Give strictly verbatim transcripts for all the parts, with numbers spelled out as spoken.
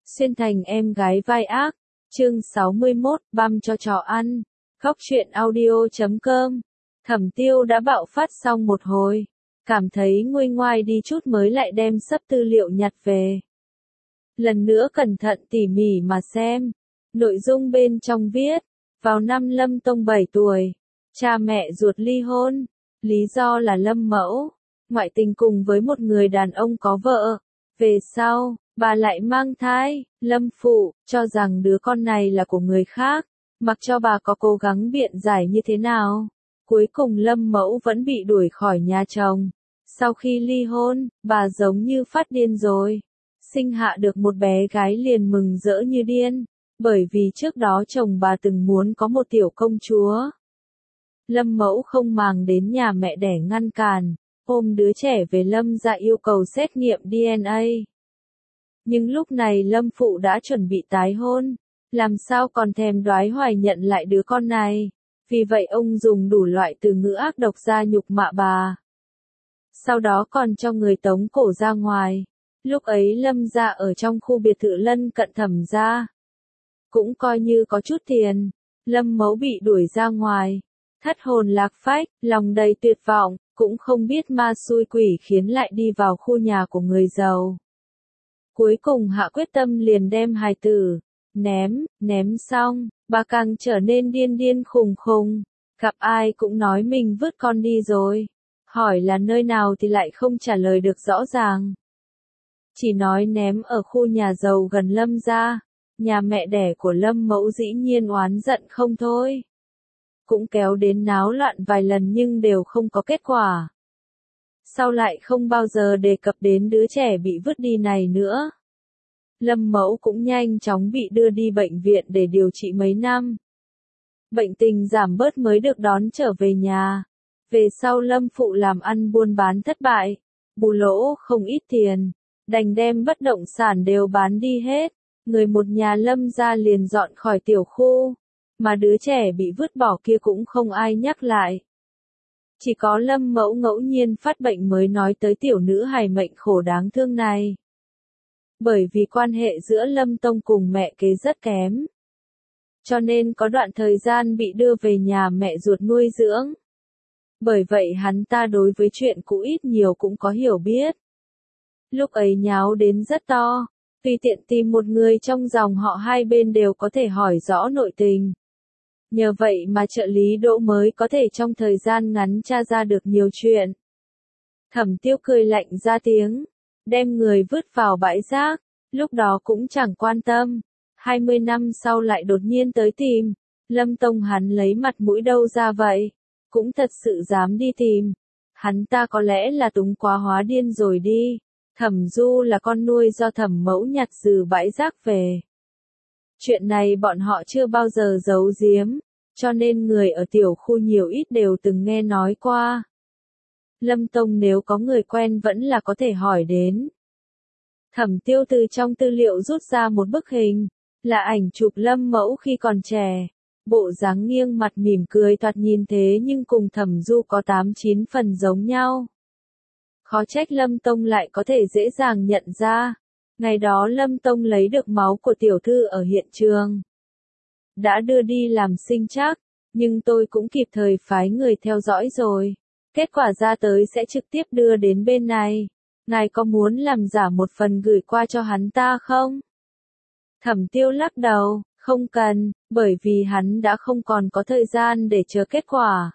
Xuyên thành em gái vai ác, chương sáu mươi mốt, băm cho chó ăn. Góc truyện audio chấm com. Thẩm Tiêu đã bạo phát xong một hồi, cảm thấy nguôi ngoai đi chút mới lại đem sấp tư liệu nhặt về. Lần nữa cẩn thận tỉ mỉ mà xem, nội dung bên trong viết, vào năm Lâm Tông bảy tuổi, cha mẹ ruột ly hôn, lý do là Lâm Mẫu, ngoại tình cùng với một người đàn ông có vợ, về sau, bà lại mang thai, Lâm Phụ, cho rằng đứa con này là của người khác, mặc cho bà có cố gắng biện giải như thế nào. Cuối cùng Lâm Mẫu vẫn bị đuổi khỏi nhà chồng. Sau khi ly hôn, bà giống như phát điên rồi. Sinh hạ được một bé gái liền mừng rỡ như điên, bởi vì trước đó chồng bà từng muốn có một tiểu công chúa. Lâm Mẫu không màng đến nhà mẹ đẻ ngăn cản, ôm đứa trẻ về Lâm gia yêu cầu xét nghiệm đê en a. Nhưng lúc này Lâm Phụ đã chuẩn bị tái hôn, làm sao còn thèm đoái hoài nhận lại đứa con này. Vì vậy ông dùng đủ loại từ ngữ ác độc ra nhục mạ bà. Sau đó còn cho người tống cổ ra ngoài. Lúc ấy Lâm gia ở trong khu biệt thự lân cận Thẩm gia. Cũng coi như có chút tiền. Lâm Mẫu bị đuổi ra ngoài. Thất hồn lạc phách, lòng đầy tuyệt vọng, cũng không biết ma xui quỷ khiến lại đi vào khu nhà của người giàu. Cuối cùng hạ quyết tâm liền đem hài tử, ném, ném xong, bà càng trở nên điên điên khùng khùng, gặp ai cũng nói mình vứt con đi rồi, hỏi là nơi nào thì lại không trả lời được rõ ràng. Chỉ nói ném ở khu nhà giàu gần Lâm gia, nhà mẹ đẻ của Lâm Mẫu dĩ nhiên oán giận không thôi. Cũng kéo đến náo loạn vài lần nhưng đều không có kết quả. Sau lại không bao giờ đề cập đến đứa trẻ bị vứt đi này nữa. Lâm Mẫu cũng nhanh chóng bị đưa đi bệnh viện để điều trị mấy năm. Bệnh tình giảm bớt mới được đón trở về nhà. Về sau Lâm Phụ làm ăn buôn bán thất bại, bù lỗ không ít tiền, đành đem bất động sản đều bán đi hết. Người một nhà Lâm gia liền dọn khỏi tiểu khu, mà đứa trẻ bị vứt bỏ kia cũng không ai nhắc lại. Chỉ có Lâm Mẫu ngẫu nhiên phát bệnh mới nói tới tiểu nữ hài mệnh khổ đáng thương này. Bởi vì quan hệ giữa Lâm Tông cùng mẹ kế rất kém, cho nên có đoạn thời gian bị đưa về nhà mẹ ruột nuôi dưỡng. Bởi vậy hắn ta đối với chuyện cũ ít nhiều cũng có hiểu biết. Lúc ấy nháo đến rất to, tùy tiện tìm một người trong dòng họ hai bên đều có thể hỏi rõ nội tình. Nhờ vậy mà trợ lý Đỗ mới có thể trong thời gian ngắn tra ra được nhiều chuyện. Thẩm Tiêu cười lạnh ra tiếng, đem người vứt vào bãi rác, lúc đó cũng chẳng quan tâm. hai mươi năm sau lại đột nhiên tới tìm, Lâm Tông hắn lấy mặt mũi đâu ra vậy, cũng thật sự dám đi tìm. Hắn ta có lẽ là túng quá hóa điên rồi đi. Thẩm Du là con nuôi do Thẩm Mẫu nhặt từ bãi rác về. Chuyện này bọn họ chưa bao giờ giấu giếm, cho nên người ở tiểu khu nhiều ít đều từng nghe nói qua. Lâm Tông nếu có người quen vẫn là có thể hỏi đến. Thẩm Tiêu từ trong tư liệu rút ra một bức hình, là ảnh chụp Lâm Mẫu khi còn trẻ. Bộ dáng nghiêng mặt mỉm cười thoạt nhìn thế nhưng cùng Thẩm Du có tám chín phần giống nhau. Khó trách Lâm Tông lại có thể dễ dàng nhận ra. Ngày đó Lâm Tông lấy được máu của tiểu thư ở hiện trường. Đã đưa đi làm sinh trắc, nhưng tôi cũng kịp thời phái người theo dõi rồi. Kết quả ra tới sẽ trực tiếp đưa đến bên này. Ngài có muốn làm giả một phần gửi qua cho hắn ta không? Thẩm Tiêu lắc đầu, không cần, bởi vì hắn đã không còn có thời gian để chờ kết quả.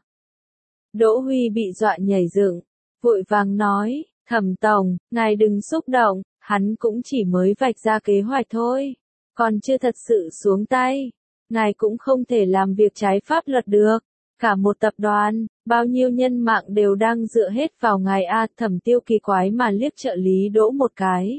Đỗ Huy bị dọa nhảy dựng, vội vàng nói, Thẩm Tổng, ngài đừng xúc động, hắn cũng chỉ mới vạch ra kế hoạch thôi, còn chưa thật sự xuống tay. Ngài cũng không thể làm việc trái pháp luật được. Cả một tập đoàn, bao nhiêu nhân mạng đều đang dựa hết vào ngài a. Thẩm Tiêu kỳ quái mà liếc trợ lý Đỗ một cái.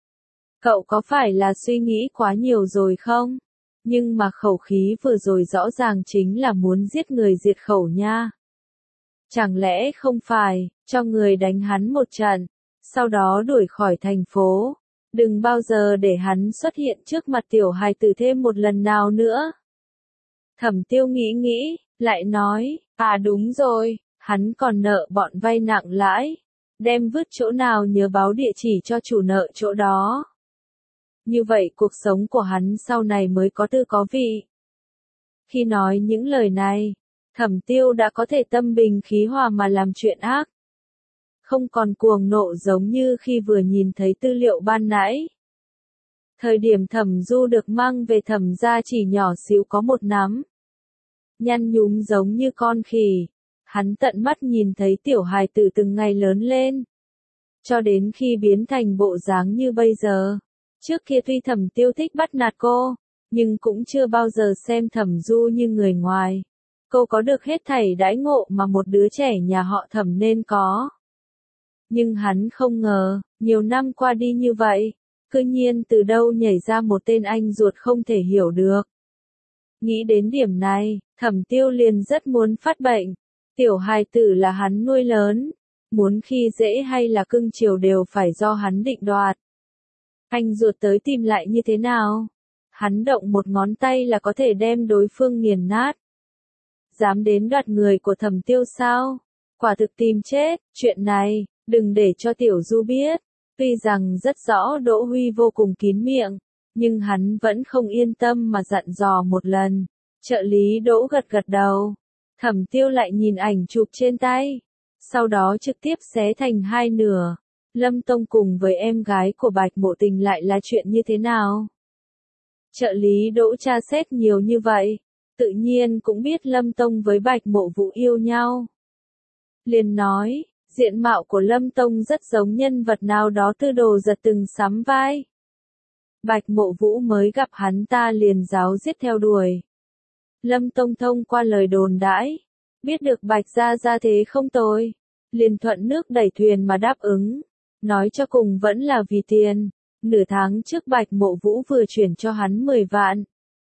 Cậu có phải là suy nghĩ quá nhiều rồi không? Nhưng mà khẩu khí vừa rồi rõ ràng chính là muốn giết người diệt khẩu nha. Chẳng lẽ không phải, cho người đánh hắn một trận, sau đó đuổi khỏi thành phố. Đừng bao giờ để hắn xuất hiện trước mặt tiểu hài tử thêm một lần nào nữa. Thẩm Tiêu nghĩ nghĩ, lại nói, à đúng rồi, hắn còn nợ bọn vay nặng lãi. Đem vứt chỗ nào nhớ báo địa chỉ cho chủ nợ chỗ đó. như vậy cuộc sống của hắn sau này mới có tư có vị. Khi nói những lời này, Thẩm Tiêu đã có thể tâm bình khí hòa mà làm chuyện ác. Không còn cuồng nộ giống như khi vừa nhìn thấy tư liệu ban nãy. Thời điểm Thẩm Du được mang về Thẩm gia chỉ nhỏ xíu có một nắm. Nhăn nhúm giống như con khỉ. Hắn tận mắt nhìn thấy tiểu hài tử từng ngày lớn lên. Cho đến khi biến thành bộ dáng như bây giờ. Trước kia tuy Thẩm Tiêu thích bắt nạt cô, nhưng cũng chưa bao giờ xem Thẩm Du như người ngoài. Cô có được hết thảy đãi ngộ mà một đứa trẻ nhà họ Thẩm nên có. Nhưng hắn không ngờ, nhiều năm qua đi như vậy, cư nhiên từ đâu nhảy ra một tên anh ruột không thể hiểu được. Nghĩ đến điểm này, Thẩm Tiêu liền rất muốn phát bệnh. Tiểu hài tử là hắn nuôi lớn, muốn khi dễ hay là cưng chiều đều phải do hắn định đoạt. Anh ruột tới tìm lại như thế nào? Hắn động một ngón tay là có thể đem đối phương nghiền nát. Dám đến đoạt người của Thẩm Tiêu sao? Quả thực tìm chết, chuyện này, đừng để cho Tiểu Du biết. Tuy rằng rất rõ Đỗ Huy vô cùng kín miệng, nhưng hắn vẫn không yên tâm mà dặn dò một lần. Trợ lý Đỗ gật gật đầu. Thẩm Tiêu lại nhìn ảnh chụp trên tay. Sau đó trực tiếp xé thành hai nửa. Lâm Tông cùng với em gái của Bạch Mộ Tình lại là chuyện như thế nào? Trợ lý Đỗ tra xét nhiều như vậy, tự nhiên cũng biết Lâm Tông với Bạch Mộ Vũ yêu nhau. Liền nói, diện mạo của Lâm Tông rất giống nhân vật nào đó Tư Đồ Giật từng sắm vai. Bạch Mộ Vũ mới gặp hắn ta liền ráo riết theo đuổi. Lâm Tông thông qua lời đồn đãi, biết được Bạch gia gia thế không tồi, liền thuận nước đẩy thuyền mà đáp ứng, nói cho cùng vẫn là vì tiền. Nửa tháng trước Bạch Mộ Vũ vừa chuyển cho hắn mười vạn.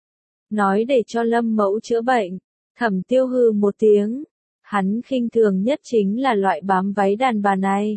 Nói để cho Lâm Mẫu chữa bệnh. Thẩm Tiêu hừ một tiếng. Hắn khinh thường nhất chính là loại bám váy đàn bà này.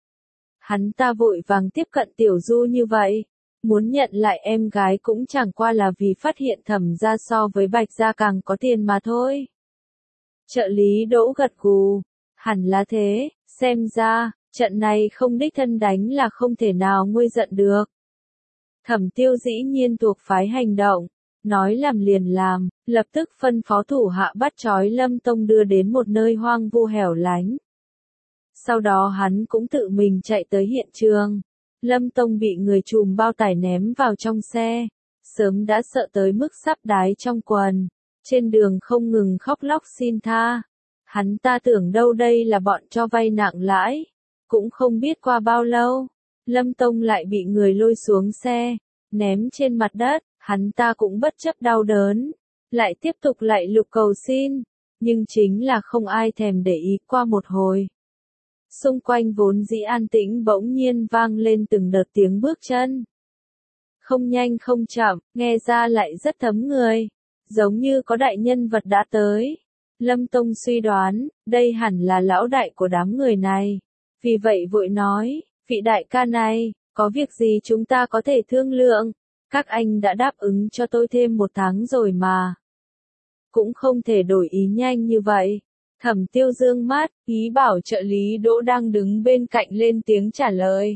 Hắn ta vội vàng tiếp cận Tiểu Du như vậy. Muốn nhận lại em gái cũng chẳng qua là vì phát hiện Thẩm gia so với Bạch gia càng có tiền mà thôi. Trợ lý Đỗ gật gù. Hẳn là thế, xem ra, trận này không đích thân đánh là không thể nào nguôi giận được. Thẩm Tiêu dĩ nhiên thuộc phái hành động, nói làm liền làm, lập tức phân phó thủ hạ bắt trói Lâm Tông đưa đến một nơi hoang vu hẻo lánh. Sau đó hắn cũng tự mình chạy tới hiện trường. Lâm Tông bị người trùm bao tải ném vào trong xe, sớm đã sợ tới mức sắp đái trong quần, trên đường không ngừng khóc lóc xin tha. Hắn ta tưởng đâu đây là bọn cho vay nặng lãi. Cũng không biết qua bao lâu, Lâm Tông lại bị người lôi xuống xe, ném trên mặt đất, hắn ta cũng bất chấp đau đớn, lại tiếp tục lại lục cầu xin, nhưng chính là không ai thèm để ý. Qua một hồi. Xung quanh vốn dĩ an tĩnh bỗng nhiên vang lên từng đợt tiếng bước chân. Không nhanh không chậm, nghe ra lại rất thấm người, giống như có đại nhân vật đã tới. Lâm Tông suy đoán, đây hẳn là lão đại của đám người này. Vì vậy vội nói, vị đại ca này, có việc gì chúng ta có thể thương lượng, các anh đã đáp ứng cho tôi thêm một tháng rồi mà. Cũng không thể đổi ý nhanh như vậy. Thẩm Tiêu dương mắt, ý bảo trợ lý Đỗ đang đứng bên cạnh lên tiếng trả lời.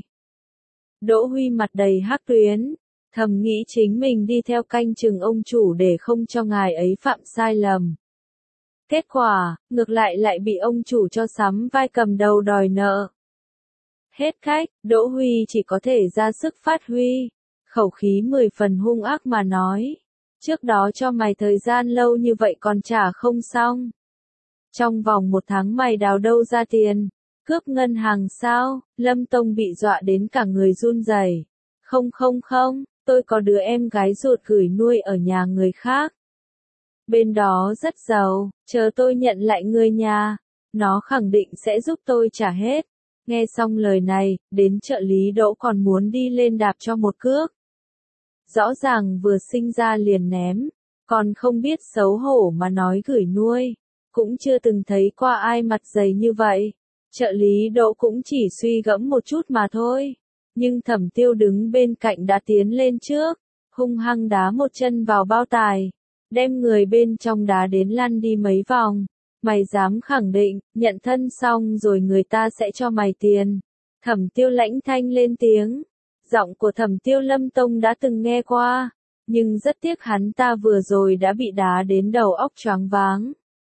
Đỗ Huy mặt đầy hắc tuyến, thầm nghĩ chính mình đi theo canh chừng ông chủ để không cho ngài ấy phạm sai lầm. Kết quả, ngược lại lại bị ông chủ cho sắm vai cầm đầu đòi nợ. Hết cách, Đỗ Huy chỉ có thể ra sức phát huy, khẩu khí mười phần hung ác mà nói. Trước đó cho mày thời gian lâu như vậy còn trả không xong. Trong vòng một tháng mày đào đâu ra tiền, cướp ngân hàng sao? Lâm Tông bị dọa đến cả người run rẩy. Không không không, tôi có đứa em gái ruột gửi nuôi ở nhà người khác. Bên đó rất giàu, chờ tôi nhận lại người nhà, nó khẳng định sẽ giúp tôi trả hết. Nghe xong lời này, đến trợ lý Đỗ còn muốn đi lên đạp cho một cước. Rõ ràng vừa sinh ra liền ném, còn không biết xấu hổ mà nói gửi nuôi. Cũng chưa từng thấy qua ai mặt dày như vậy. Trợ lý Đỗ cũng chỉ suy gẫm một chút mà thôi. Nhưng Thẩm Tiêu đứng bên cạnh đã tiến lên trước, hung hăng đá một chân vào bao tải, đem người bên trong đá đến lăn đi mấy vòng. Mày dám khẳng định, nhận thân xong rồi người ta sẽ cho mày tiền. Thẩm Tiêu lãnh thanh lên tiếng. Giọng của Thẩm Tiêu Lâm Tông đã từng nghe qua, nhưng rất tiếc hắn ta vừa rồi đã bị đá đến đầu óc choáng váng.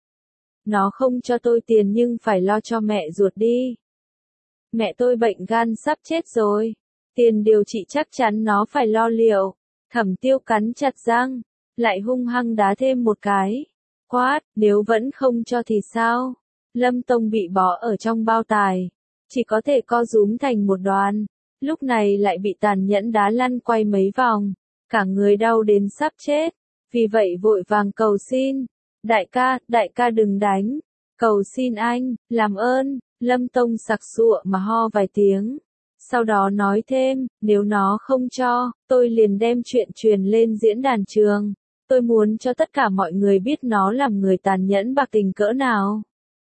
Nó không cho tôi tiền nhưng phải lo cho mẹ ruột đi. Mẹ tôi bệnh gan sắp chết rồi. Tiền điều trị chắc chắn nó phải lo liệu. Thẩm Tiêu cắn chặt răng, lại hung hăng đá thêm một cái. Quát, nếu vẫn không cho thì sao? Lâm Tông bị bó ở trong bao tải, chỉ có thể co rúm thành một đoàn. Lúc này lại bị tàn nhẫn đá lăn quay mấy vòng, cả người đau đến sắp chết. Vì vậy vội vàng cầu xin. Đại ca, đại ca đừng đánh. Cầu xin anh, làm ơn. Lâm Tông sặc sụa mà ho vài tiếng. Sau đó nói thêm, nếu nó không cho, tôi liền đem chuyện truyền lên diễn đàn trường. Tôi muốn cho tất cả mọi người biết nó làm người tàn nhẫn bạc tình cỡ nào.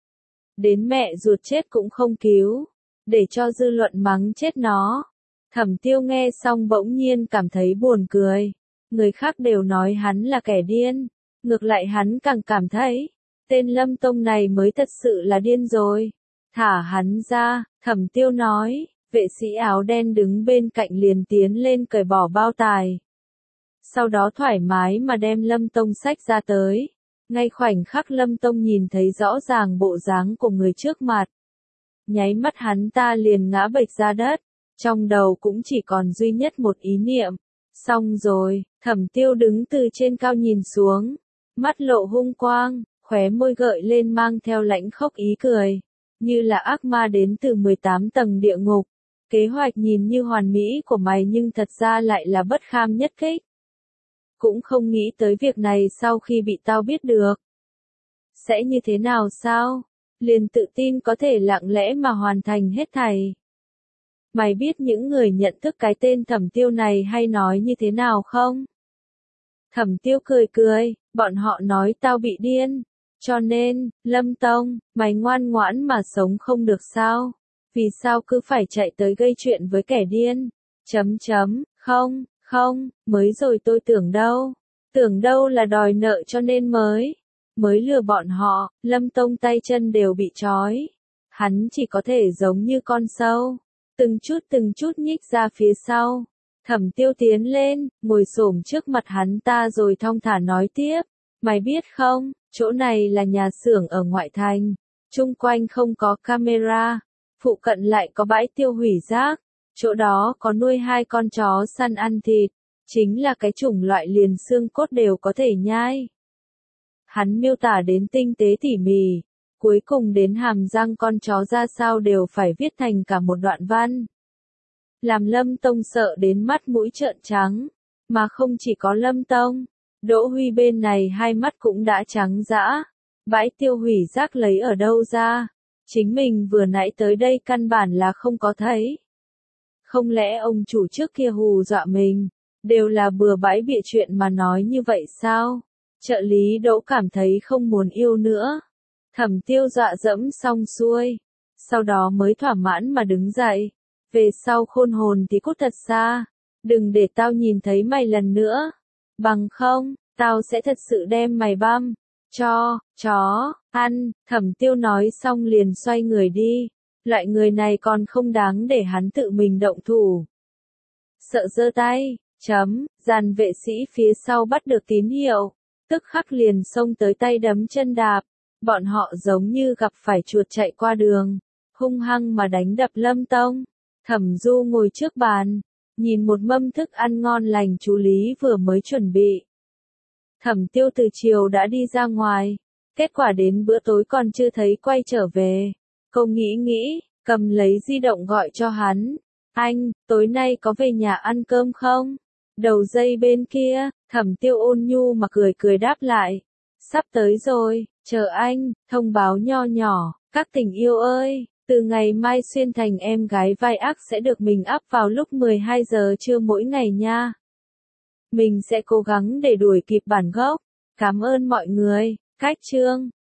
Đến mẹ ruột chết cũng không cứu, để cho dư luận mắng chết nó. Thẩm Tiêu nghe xong bỗng nhiên cảm thấy buồn cười. Người khác đều nói hắn là kẻ điên, ngược lại hắn càng cảm thấy, tên Lâm Tông này mới thật sự là điên rồi. Thả hắn ra, Thẩm Tiêu nói. Vệ sĩ áo đen đứng bên cạnh liền tiến lên cởi bỏ bao tải. Sau đó thoải mái mà đem Lâm Tông xách ra tới. Ngay khoảnh khắc Lâm Tông nhìn thấy rõ ràng bộ dáng của người trước mặt. Nháy mắt hắn ta liền ngã bệch ra đất. Trong đầu cũng chỉ còn duy nhất một ý niệm. Xong rồi, Thẩm Tiêu đứng từ trên cao nhìn xuống. Mắt lộ hung quang, khóe môi gợi lên mang theo lãnh khốc ý cười. Như là ác ma đến từ mười tám tầng địa ngục. Kế hoạch nhìn như hoàn mỹ của mày nhưng thật ra lại là bất kham nhất kích. Cũng không nghĩ tới việc này sau khi bị tao biết được. Sẽ như thế nào sao? Liền tự tin có thể lặng lẽ mà hoàn thành hết thảy. Mày biết những người nhận thức cái tên Thẩm Tiêu này hay nói như thế nào không? Thẩm Tiêu cười cười, bọn họ nói tao bị điên. Cho nên, Lâm Tông, mày ngoan ngoãn mà sống không được sao? Vì sao cứ phải chạy tới gây chuyện với kẻ điên? Chấm chấm, không, không, mới rồi tôi tưởng đâu. Tưởng đâu là đòi nợ cho nên mới. Mới lừa bọn họ, Lâm Tông tay chân đều bị trói. Hắn chỉ có thể giống như con sâu. Từng chút từng chút nhích ra phía sau. Thẩm Tiêu tiến lên, ngồi xổm trước mặt hắn ta rồi thong thả nói tiếp. Mày biết không, chỗ này là nhà xưởng ở ngoại thành. Chung quanh không có camera. Phụ cận lại có bãi tiêu hủy rác, chỗ đó có nuôi hai con chó săn ăn thịt, chính là cái chủng loại liền xương cốt đều có thể nhai. Hắn miêu tả đến tinh tế tỉ mỉ, cuối cùng đến hàm răng con chó ra sao đều phải viết thành cả một đoạn văn. Làm Lâm Tông sợ đến mắt mũi trợn trắng, mà không chỉ có Lâm Tông, Đỗ Huy bên này hai mắt cũng đã trắng dã. Bãi tiêu hủy rác lấy ở đâu ra? Chính mình vừa nãy tới đây căn bản là không có thấy. Không lẽ ông chủ trước kia hù dọa mình, đều là bừa bãi bịa chuyện mà nói như vậy sao? Trợ lý Đỗ cảm thấy không muốn yêu nữa. Thẩm Tiêu dọa dẫm xong xuôi, sau đó mới thỏa mãn mà đứng dậy. Về sau khôn hồn thì cút thật xa, đừng để tao nhìn thấy mày lần nữa. Bằng không, tao sẽ thật sự đem mày băm. Cho, chó, ăn, Thẩm Tiêu nói xong liền xoay người đi. Loại người này còn không đáng để hắn tự mình động thủ. Sợ giơ tay, chấm, dàn vệ sĩ phía sau bắt được tín hiệu. Tức khắc liền xông tới tay đấm chân đạp. Bọn họ giống như gặp phải chuột chạy qua đường. Hung hăng mà đánh đập Lâm Tông. Thẩm Du ngồi trước bàn. Nhìn một mâm thức ăn ngon lành chú Lý vừa mới chuẩn bị. Thẩm Tiêu từ chiều đã đi ra ngoài, kết quả đến bữa tối còn chưa thấy quay trở về. Cô nghĩ nghĩ, cầm lấy di động gọi cho hắn. Anh, tối nay có về nhà ăn cơm không? Đầu dây bên kia, Thẩm Tiêu ôn nhu mà cười cười đáp lại. Sắp tới rồi, chờ anh, thông báo nho nhỏ, các tình yêu ơi, từ ngày mai Xuyên Thành em gái vai ác sẽ được mình up vào lúc mười hai giờ trưa mỗi ngày nha. Mình sẽ cố gắng để đuổi kịp bản gốc. Cảm ơn mọi người. Cách chương